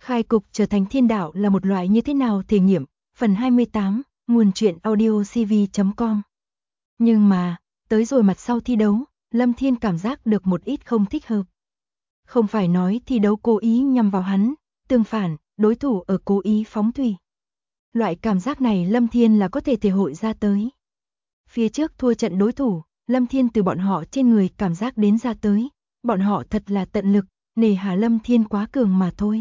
Khai cục trở thành thiên đạo là một loại như thế nào thể nghiệm, phần 28, nguồn truyện audio cv.com. Nhưng mà, tới rồi mặt sau thi đấu, Lâm Thiên cảm giác được một ít không thích hợp. Không phải nói thi đấu cố ý nhằm vào hắn, tương phản, đối thủ ở cố ý phóng thủy. Loại cảm giác này Lâm Thiên là có thể thể hội ra tới. Phía trước thua trận đối thủ, Lâm Thiên từ bọn họ trên người cảm giác đến ra tới, bọn họ thật là tận lực, nề hà Lâm Thiên quá cường mà thôi.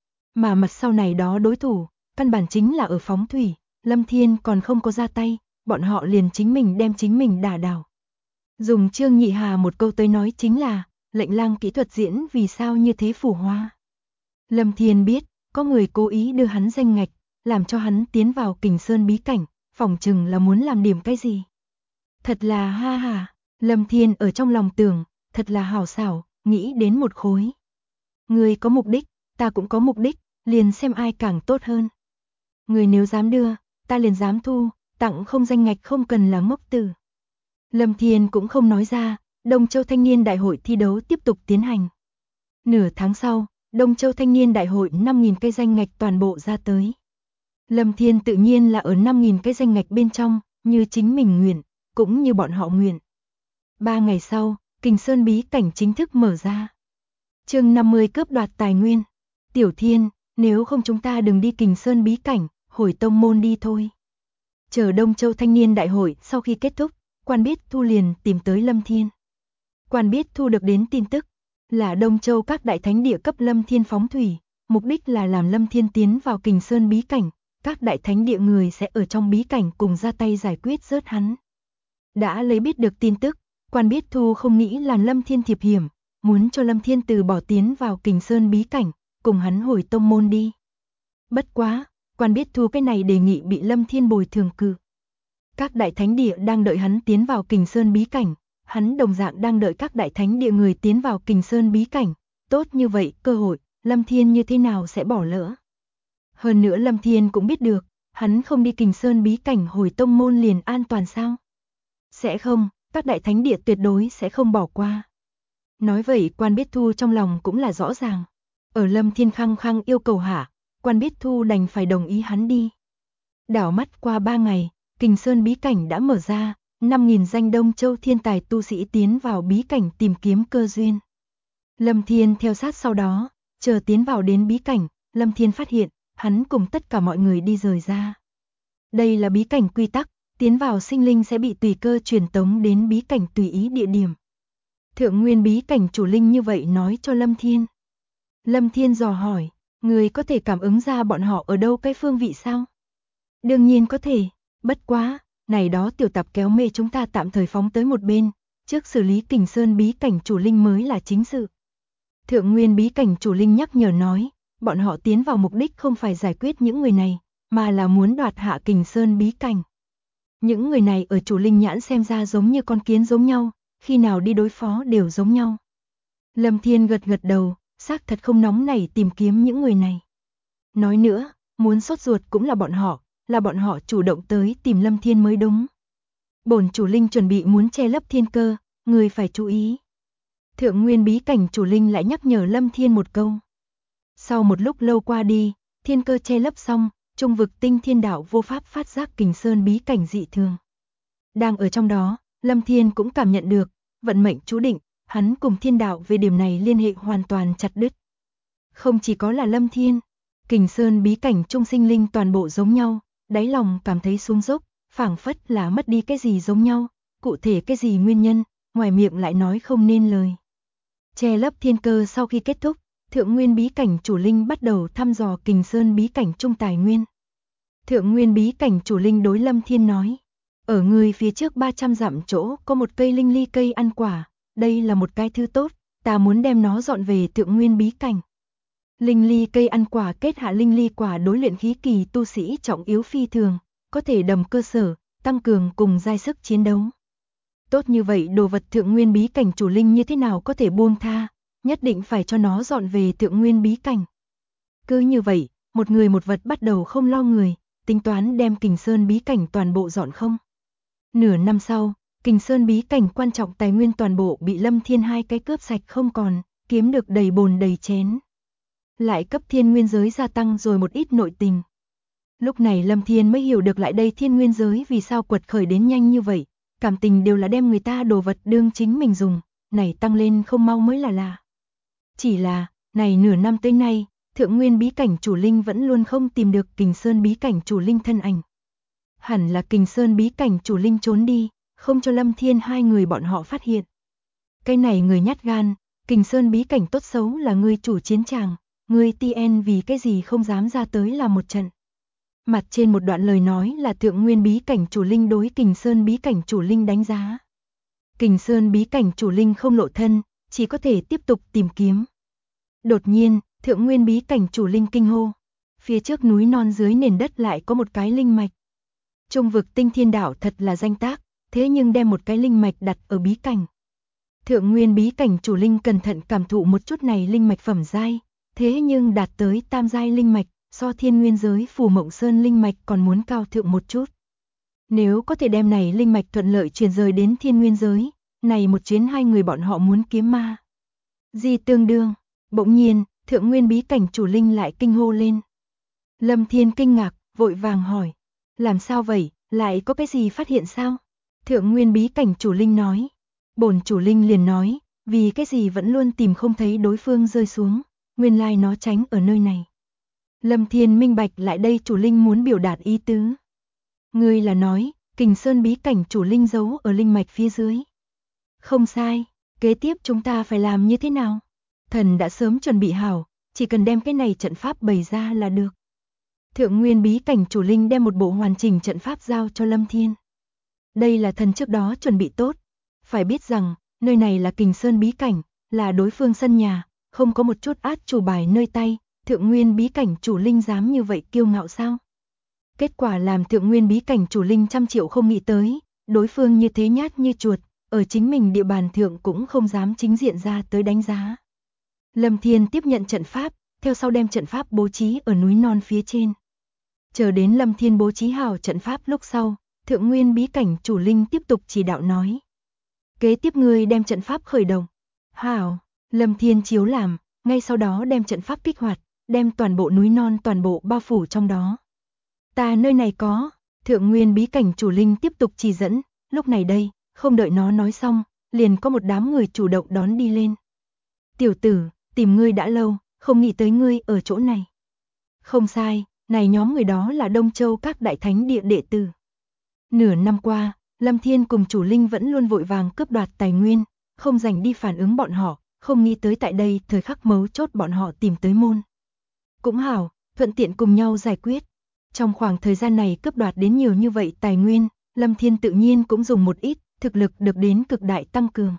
Mà mặt sau này đó đối thủ, căn bản chính là ở phóng thủy, Lâm Thiên còn không có ra tay, bọn họ liền chính mình đem chính mình đả đảo. Dùng Trương Nhị Hà một câu tới nói chính là, lệnh lang kỹ thuật diễn vì sao như thế phù hoa. Lâm Thiên biết, có người cố ý đưa hắn danh ngạch, làm cho hắn tiến vào Kình Sơn bí cảnh, phỏng chừng là muốn làm điểm cái gì. Thật là ha ha, Lâm Thiên ở trong lòng tưởng, thật là hào xảo, nghĩ đến một khối. Người có mục đích, ta cũng có mục đích, liền xem ai càng tốt hơn. Người nếu dám đưa, ta liền dám thu, tặng không danh ngạch không cần là ngốc tử. Lâm Thiên cũng không nói ra, Đông Châu Thanh niên đại hội thi đấu tiếp tục tiến hành. Nửa tháng sau, Đông Châu Thanh niên đại hội 5.000 cái danh ngạch toàn bộ ra tới. Lâm Thiên tự nhiên là ở 5.000 cái danh ngạch bên trong, như chính mình nguyện, cũng như bọn họ nguyện. 3 ngày sau, Kình Sơn bí cảnh chính thức mở ra. Chương 50 cướp đoạt tài nguyên. Tiểu Thiên, nếu không chúng ta đừng đi Kình Sơn bí cảnh, hồi tông môn đi thôi. Chờ Đông Châu Thanh niên đại hội sau khi kết thúc, Quan Biết Thu liền tìm tới Lâm Thiên. Quan Biết Thu được đến tin tức, là Đông Châu các đại thánh địa cấp Lâm Thiên phóng thủy, mục đích là làm Lâm Thiên tiến vào Kình Sơn bí cảnh, các đại thánh địa người sẽ ở trong bí cảnh cùng ra tay giải quyết rớt hắn. Đã lấy biết được tin tức, Quan Biết Thu không nghĩ là Lâm Thiên thiệp hiểm, muốn cho Lâm Thiên từ bỏ tiến vào Kình Sơn bí cảnh, cùng hắn hồi tông môn đi. Bất quá, Quan Biết Thu cái này đề nghị bị Lâm Thiên bồi thường cự. Các đại thánh địa đang đợi hắn tiến vào Kình Sơn bí cảnh, hắn đồng dạng đang đợi các đại thánh địa người tiến vào Kình Sơn bí cảnh, tốt như vậy cơ hội, Lâm Thiên như thế nào sẽ bỏ lỡ. Hơn nữa Lâm Thiên cũng biết được, hắn không đi Kình Sơn bí cảnh hồi tông môn liền an toàn sao? Sẽ không, các đại thánh địa tuyệt đối sẽ không bỏ qua. Nói vậy Quan Biết Thu trong lòng cũng là rõ ràng. Ở Lâm Thiên khăng khăng yêu cầu hạ, Quan Biết Thu đành phải đồng ý hắn đi. Đảo mắt qua 3 ngày, Kình Sơn bí cảnh đã mở ra, 5.000 danh Đông Châu thiên tài tu sĩ tiến vào bí cảnh tìm kiếm cơ duyên. Lâm Thiên theo sát sau đó, chờ tiến vào đến bí cảnh, Lâm Thiên phát hiện, hắn cùng tất cả mọi người đi rời ra. Đây là bí cảnh quy tắc, tiến vào sinh linh sẽ bị tùy cơ truyền tống đến bí cảnh tùy ý địa điểm. Thượng nguyên bí cảnh chủ linh như vậy nói cho Lâm Thiên. Lâm Thiên dò hỏi, người có thể cảm ứng ra bọn họ ở đâu cái phương vị sao? Đương nhiên có thể, bất quá, này đó tiểu tạp kéo mê chúng ta tạm thời phóng tới một bên, trước xử lý Kình Sơn bí cảnh chủ linh mới là chính sự. Thượng nguyên bí cảnh chủ linh nhắc nhở nói, bọn họ tiến vào mục đích không phải giải quyết những người này, mà là muốn đoạt hạ Kình Sơn bí cảnh. Những người này ở chủ linh nhãn xem ra giống như con kiến giống nhau, khi nào đi đối phó đều giống nhau. Lâm Thiên gật gật đầu, xác thật không nóng nảy tìm kiếm những người này. Nói nữa, muốn sốt ruột cũng là bọn họ chủ động tới tìm Lâm Thiên mới đúng. Bổn chủ linh chuẩn bị muốn che lấp thiên cơ, người phải chú ý. Thượng nguyên bí cảnh chủ linh lại nhắc nhở Lâm Thiên một câu. Sau một lúc lâu qua đi, thiên cơ che lấp xong, trung vực tinh thiên đạo vô pháp phát giác Kình Sơn bí cảnh dị thường. Đang ở trong đó, Lâm Thiên cũng cảm nhận được, vận mệnh chú định, hắn cùng thiên đạo về điểm này liên hệ hoàn toàn chặt đứt. Không chỉ có là Lâm Thiên, Kình Sơn bí cảnh trung sinh linh toàn bộ giống nhau, đáy lòng cảm thấy xuống dốc, phảng phất là mất đi cái gì giống nhau, cụ thể cái gì nguyên nhân, ngoài miệng lại nói không nên lời. Che lấp thiên cơ sau khi kết thúc, thượng nguyên bí cảnh chủ linh bắt đầu thăm dò Kình Sơn bí cảnh trung tài nguyên. Thượng nguyên bí cảnh chủ linh đối Lâm Thiên nói, ở người phía trước 300 dặm chỗ có một cây linh ly cây ăn quả, đây là một cái thứ tốt, ta muốn đem nó dọn về thượng nguyên bí cảnh. Linh ly cây ăn quả kết hạ linh ly quả đối luyện khí kỳ tu sĩ trọng yếu phi thường, có thể đầm cơ sở, tăng cường cùng giai sức chiến đấu. Tốt như vậy đồ vật thượng nguyên bí cảnh chủ linh như thế nào có thể buông tha, nhất định phải cho nó dọn về thượng nguyên bí cảnh. Cứ như vậy, một người một vật bắt đầu không lo người, tính toán đem Kình Sơn bí cảnh toàn bộ dọn không. Nửa năm sau, Kình Sơn bí cảnh quan trọng tài nguyên toàn bộ bị Lâm Thiên hai cái cướp sạch không còn, kiếm được đầy bồn đầy chén. lại cấp thiên nguyên giới gia tăng rồi một ít nội tình. Lúc này Lâm Thiên mới hiểu được lại đây thiên nguyên giới vì sao quật khởi đến nhanh như vậy, cảm tình đều là đem người ta đồ vật đương chính mình dùng, này tăng lên không mau mới là lạ. Chỉ là, này nửa năm tới nay, Thượng Nguyên bí cảnh chủ linh vẫn luôn không tìm được Kình Sơn bí cảnh chủ linh thân ảnh. Hẳn là Kình Sơn bí cảnh chủ linh trốn đi, không cho Lâm Thiên hai người bọn họ phát hiện. Cái này người nhát gan, Kình Sơn bí cảnh tốt xấu là người chủ chiến tràng, người TN vì cái gì không dám ra tới là một trận. Mặt trên một đoạn lời nói là Thượng Nguyên bí cảnh chủ linh đối Kình Sơn bí cảnh chủ linh đánh giá. Kình Sơn bí cảnh chủ linh không lộ thân, chỉ có thể tiếp tục tìm kiếm. Đột nhiên, Thượng Nguyên bí cảnh chủ linh kinh hô. Phía trước núi non dưới nền đất lại có một cái linh mạch. Trung vực tinh thiên đảo thật là danh tác, thế nhưng đem một cái linh mạch đặt ở bí cảnh. Thượng Nguyên bí cảnh chủ linh cẩn thận cảm thụ một chút này linh mạch phẩm giai, thế nhưng đạt tới tam giai linh mạch, so thiên nguyên giới Phù Mộng Sơn linh mạch còn muốn cao thượng một chút. Nếu có thể đem này linh mạch thuận lợi truyền rời đến thiên nguyên giới, này một chuyến hai người bọn họ muốn kiếm ma. Gì tương đương, bỗng nhiên, Thượng Nguyên bí cảnh chủ linh lại kinh hô lên. Lâm Thiên kinh ngạc, vội vàng hỏi, làm sao vậy, lại có cái gì phát hiện sao? Thượng Nguyên bí cảnh chủ linh nói, bổn chủ linh liền nói, vì cái gì vẫn luôn tìm không thấy đối phương rơi xuống, nguyên lai nó tránh ở nơi này. Lâm Thiên minh bạch lại đây chủ linh muốn biểu đạt ý tứ. Ngươi là nói, Kình Sơn bí cảnh chủ linh giấu ở linh mạch phía dưới. Không sai, kế tiếp chúng ta phải làm như thế nào? Thần đã sớm chuẩn bị hảo, chỉ cần đem cái này trận pháp bày ra là được. Thượng Nguyên bí cảnh chủ linh đem một bộ hoàn chỉnh trận pháp giao cho Lâm Thiên. Đây là thần trước đó chuẩn bị tốt. Phải biết rằng, nơi này là Kình Sơn bí cảnh, là đối phương sân nhà, không có một chút át chủ bài nơi tay, Thượng Nguyên bí cảnh chủ linh dám như vậy kiêu ngạo sao? Kết quả làm Thượng Nguyên bí cảnh chủ linh trăm triệu không nghĩ tới, đối phương như thế nhát như chuột, ở chính mình địa bàn thượng cũng không dám chính diện ra tới đánh giá. Lâm Thiên tiếp nhận trận pháp, theo sau đem trận pháp bố trí ở núi non phía trên. Chờ đến Lâm Thiên bố trí hảo trận pháp lúc sau, Thượng Nguyên bí cảnh chủ linh tiếp tục chỉ đạo nói. Kế tiếp ngươi đem trận pháp khởi động. Hảo, Lâm Thiên chiếu làm, ngay sau đó đem trận pháp kích hoạt, đem toàn bộ núi non toàn bộ bao phủ trong đó. Ta nơi này có, Thượng Nguyên bí cảnh chủ linh tiếp tục chỉ dẫn, lúc này đây, không đợi nó nói xong, liền có một đám người chủ động đón đi lên. Tiểu tử, tìm ngươi đã lâu, không nghĩ tới ngươi ở chỗ này. Không sai, này nhóm người đó là Đông Châu các đại thánh địa đệ tử. Nửa năm qua, Lâm Thiên cùng chủ linh vẫn luôn vội vàng cướp đoạt tài nguyên, không dành đi phản ứng bọn họ, không nghĩ tới tại đây thời khắc mấu chốt bọn họ tìm tới môn. Cũng hảo, thuận tiện cùng nhau giải quyết. Trong khoảng thời gian này cướp đoạt đến nhiều như vậy tài nguyên, Lâm Thiên tự nhiên cũng dùng một ít, thực lực được đến cực đại tăng cường.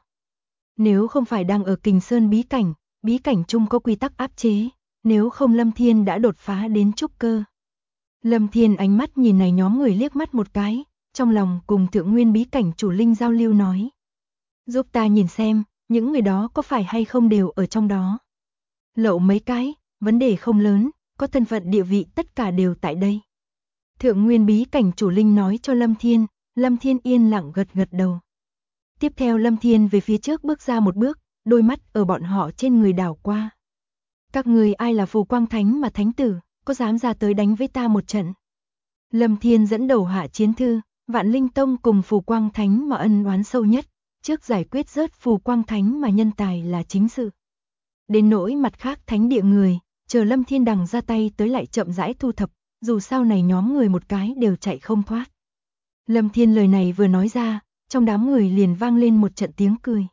Nếu không phải đang ở Kình Sơn bí cảnh chung có quy tắc áp chế, nếu không Lâm Thiên đã đột phá đến trúc cơ. Lâm Thiên ánh mắt nhìn này nhóm người liếc mắt một cái, trong lòng cùng Thượng Nguyên bí cảnh chủ linh giao lưu nói. Giúp ta nhìn xem, những người đó có phải hay không đều ở trong đó. Lậu mấy cái, vấn đề không lớn, có thân phận địa vị tất cả đều tại đây. Thượng Nguyên bí cảnh chủ linh nói cho Lâm Thiên yên lặng gật gật đầu. Tiếp theo Lâm Thiên về phía trước bước ra một bước, đôi mắt ở bọn họ trên người đảo qua. Các người ai là Phù Quang Thánh mà thánh tử, có dám ra tới đánh với ta một trận? Lâm Thiên dẫn đầu hạ chiến thư, Vạn Linh Tông cùng Phù Quang Thánh mà ân oán sâu nhất, trước giải quyết rớt Phù Quang Thánh mà nhân tài là chính sự. Đến nỗi mặt khác thánh địa người, chờ Lâm Thiên đằng ra tay tới lại chậm rãi thu thập, dù sao này nhóm người một cái đều chạy không thoát. Lâm Thiên lời này vừa nói ra, trong đám người liền vang lên một trận tiếng cười.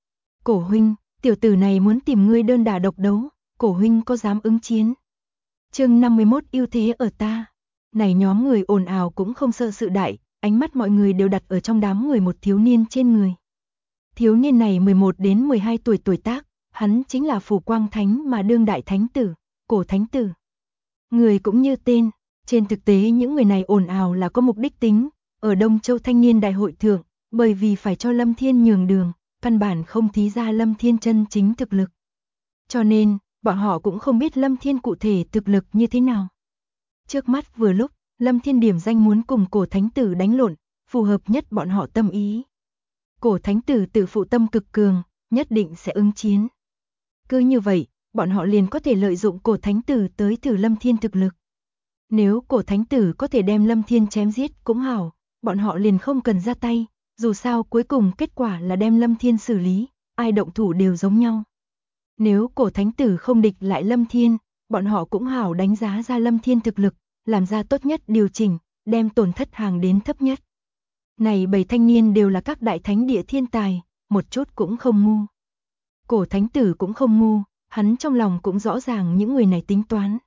Cổ huynh, tiểu tử này muốn tìm ngươi đơn đả độc đấu, cổ huynh có dám ứng chiến? Chương 51 ưu thế ở ta. Này nhóm người ồn ào cũng không sợ sự đại, ánh mắt mọi người đều đặt ở trong đám người một thiếu niên trên người. Thiếu niên này 11 đến 12 tuổi tuổi tác, hắn chính là Phù Quang Thánh mà đương đại thánh tử, Cổ Thánh tử. Người cũng như tên, trên thực tế những người này ồn ào là có mục đích tính, ở Đông Châu Thanh niên đại hội thượng, bởi vì phải cho Lâm Thiên nhường đường, căn bản không thí ra Lâm Thiên chân chính thực lực. Cho nên, bọn họ cũng không biết Lâm Thiên cụ thể thực lực như thế nào. Trước mắt vừa lúc, Lâm Thiên điểm danh muốn cùng Cổ Thánh tử đánh lộn, phù hợp nhất bọn họ tâm ý. Cổ Thánh tử tự phụ tâm cực cường, nhất định sẽ ứng chiến. Cứ như vậy, bọn họ liền có thể lợi dụng Cổ Thánh Tử tới thử Lâm Thiên thực lực. Nếu Cổ Thánh Tử có thể đem Lâm Thiên chém giết cũng hảo, bọn họ liền không cần ra tay, dù sao cuối cùng kết quả là đem Lâm Thiên xử lý, ai động thủ đều giống nhau. Nếu Cổ Thánh Tử không địch lại Lâm Thiên, bọn họ cũng hảo đánh giá ra Lâm Thiên thực lực, làm ra tốt nhất điều chỉnh, đem tổn thất hàng đến thấp nhất. Này 7 thanh niên đều là các đại thánh địa thiên tài, một chút cũng không ngu. Cổ Thánh Tử cũng không ngu, hắn trong lòng cũng rõ ràng những người này tính toán.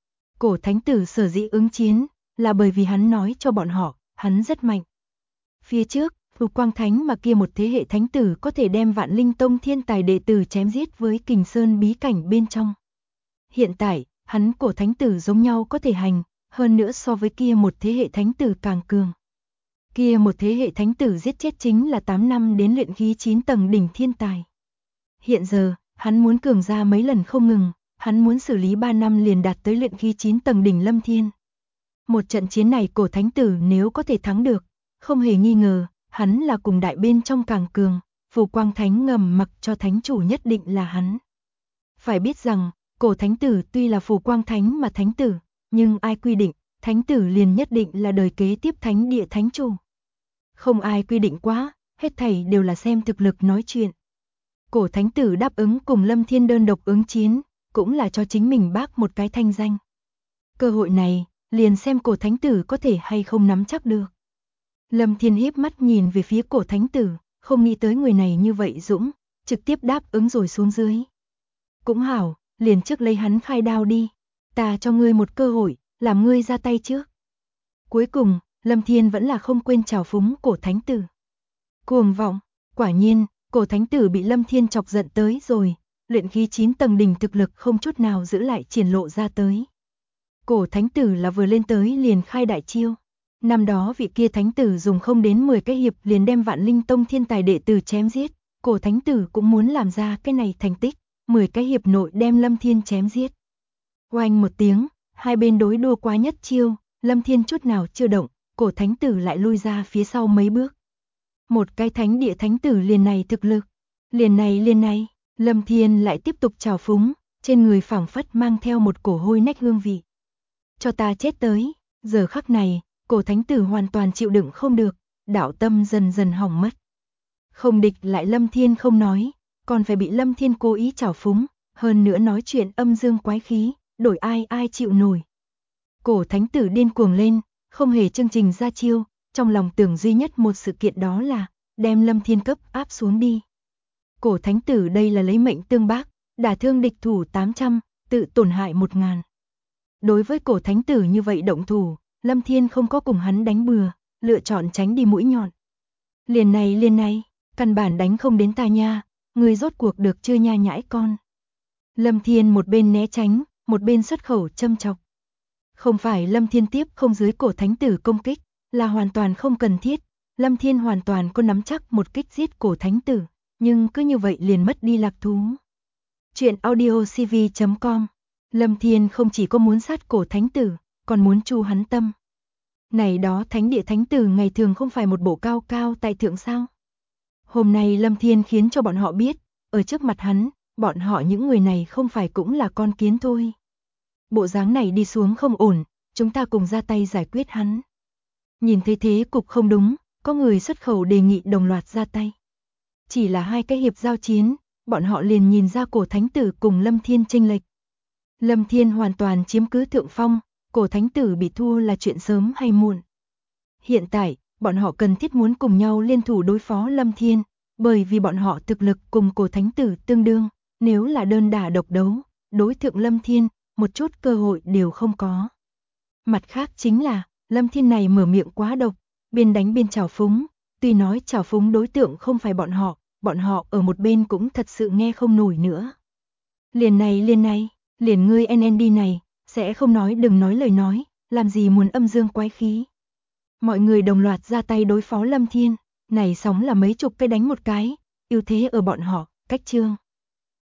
Cổ Thánh Tử sở dĩ ứng chiến, là bởi vì hắn nói cho bọn họ, hắn rất mạnh. Phía trước, Phù Quang Thánh mà kia một thế hệ thánh tử có thể đem Vạn Linh Tông thiên tài đệ tử chém giết với Kình Sơn bí cảnh bên trong. Hiện tại, hắn Cổ Thánh Tử giống nhau có thể hành, hơn nữa so với kia một thế hệ thánh tử càng cường. Kia một thế hệ thánh tử giết chết chính là 8 năm đến luyện khí 9 tầng đỉnh thiên tài. Hiện giờ, hắn muốn cường ra mấy lần không ngừng, hắn muốn xử lý 3 năm liền đạt tới luyện khí 9 tầng đỉnh Lâm Thiên. Một trận chiến này Cổ Thánh Tử nếu có thể thắng được, không hề nghi ngờ, hắn là cùng đại bên trong càng cường, Phù Quang Thánh ngầm mặc cho thánh chủ nhất định là hắn. Phải biết rằng, Cổ Thánh Tử tuy là Phù Quang Thánh mà thánh tử, nhưng ai quy định, thánh tử liền nhất định là đời kế tiếp thánh địa thánh chủ. Không ai quy định quá, hết thảy đều là xem thực lực nói chuyện. Cổ Thánh Tử đáp ứng cùng Lâm Thiên đơn độc ứng chiến, cũng là cho chính mình bác một cái thanh danh. Cơ hội này, liền xem Cổ Thánh Tử có thể hay không nắm chắc được. Lâm Thiên híp mắt nhìn về phía Cổ Thánh Tử, không nghĩ tới người này như vậy dũng, trực tiếp đáp ứng rồi xuống dưới. Cũng hảo, liền trước lấy hắn khai đao đi, ta cho ngươi một cơ hội, làm ngươi ra tay trước. Cuối cùng, Lâm Thiên vẫn là không quên trào phúng Cổ Thánh Tử. Cuồng vọng, quả nhiên, Cổ Thánh Tử bị Lâm Thiên chọc giận tới rồi, luyện khí 9 tầng đỉnh thực lực không chút nào giữ lại triển lộ ra tới. Cổ Thánh Tử là vừa lên tới liền khai đại chiêu. Năm đó vị kia thánh tử dùng không đến 10 cái hiệp liền đem Vạn Linh Tông thiên tài đệ tử chém giết, Cổ Thánh Tử cũng muốn làm ra cái này thành tích, 10 cái hiệp nội đem Lâm Thiên chém giết. Oanh một tiếng, hai bên đối đua quá nhất chiêu, Lâm Thiên chút nào chưa động, Cổ Thánh Tử lại lui ra phía sau mấy bước. Một cái thánh địa thánh tử liền này thực lực, liền này, Lâm Thiên lại tiếp tục trào phúng, trên người phảng phất mang theo một cổ hôi nách hương vị. Cho ta chết tới, giờ khắc này, Cổ Thánh Tử hoàn toàn chịu đựng không được, đạo tâm dần dần hỏng mất. Không địch lại Lâm Thiên không nói, còn phải bị Lâm Thiên cố ý trào phúng, hơn nữa nói chuyện âm dương quái khí, đổi ai chịu nổi. Cổ Thánh Tử điên cuồng lên, không hề chương trình ra chiêu, trong lòng tưởng duy nhất một sự kiện đó là đem Lâm Thiên cấp áp xuống đi. Cổ Thánh Tử đây là lấy mệnh tương bác, đả thương địch thủ 800, tự tổn hại 1000. Đối với Cổ Thánh Tử như vậy động thủ, Lâm Thiên không có cùng hắn đánh bừa, lựa chọn tránh đi mũi nhọn. Liền này, căn bản đánh không đến ta nha, người rốt cuộc được chưa nha nhãi con. Lâm Thiên một bên né tránh, một bên xuất khẩu châm chọc. Không phải Lâm Thiên tiếp không dưới Cổ Thánh Tử công kích, là hoàn toàn không cần thiết. Lâm Thiên hoàn toàn có nắm chắc một kích giết Cổ Thánh Tử, nhưng cứ như vậy liền mất đi lạc thú. Chuyện audiocv.com. Lâm Thiên không chỉ có muốn sát Cổ Thánh Tử, còn muốn chu hắn tâm. Này đó thánh địa thánh tử ngày thường không phải một bộ cao cao tại thượng sao? Hôm nay Lâm Thiên khiến cho bọn họ biết, ở trước mặt hắn, bọn họ những người này không phải cũng là con kiến thôi. Bộ dáng này đi xuống không ổn, chúng ta cùng ra tay giải quyết hắn. Nhìn thấy thế cục không đúng, có người xuất khẩu đề nghị đồng loạt ra tay. Chỉ là hai cái hiệp giao chiến, bọn họ liền nhìn ra Cổ Thánh Tử cùng Lâm Thiên chênh lệch. Lâm Thiên hoàn toàn chiếm cứ thượng phong, Cổ Thánh Tử bị thua là chuyện sớm hay muộn. Hiện tại, bọn họ cần thiết muốn cùng nhau liên thủ đối phó Lâm Thiên, bởi vì bọn họ thực lực cùng Cổ Thánh Tử tương đương, nếu là đơn đả độc đấu, đối thượng Lâm Thiên, một chút cơ hội đều không có. Mặt khác chính là, Lâm Thiên này mở miệng quá độc, biên đánh biên trào phúng, tuy nói trào phúng đối tượng không phải bọn họ ở một bên cũng thật sự nghe không nổi nữa. Liền này, liền ngươi NND này, sẽ không nói đừng nói lời nói, làm gì muốn âm dương quái khí. Mọi người đồng loạt ra tay đối phó Lâm Thiên, này sóng là mấy chục cái đánh một cái, ưu thế ở bọn họ, cách chương.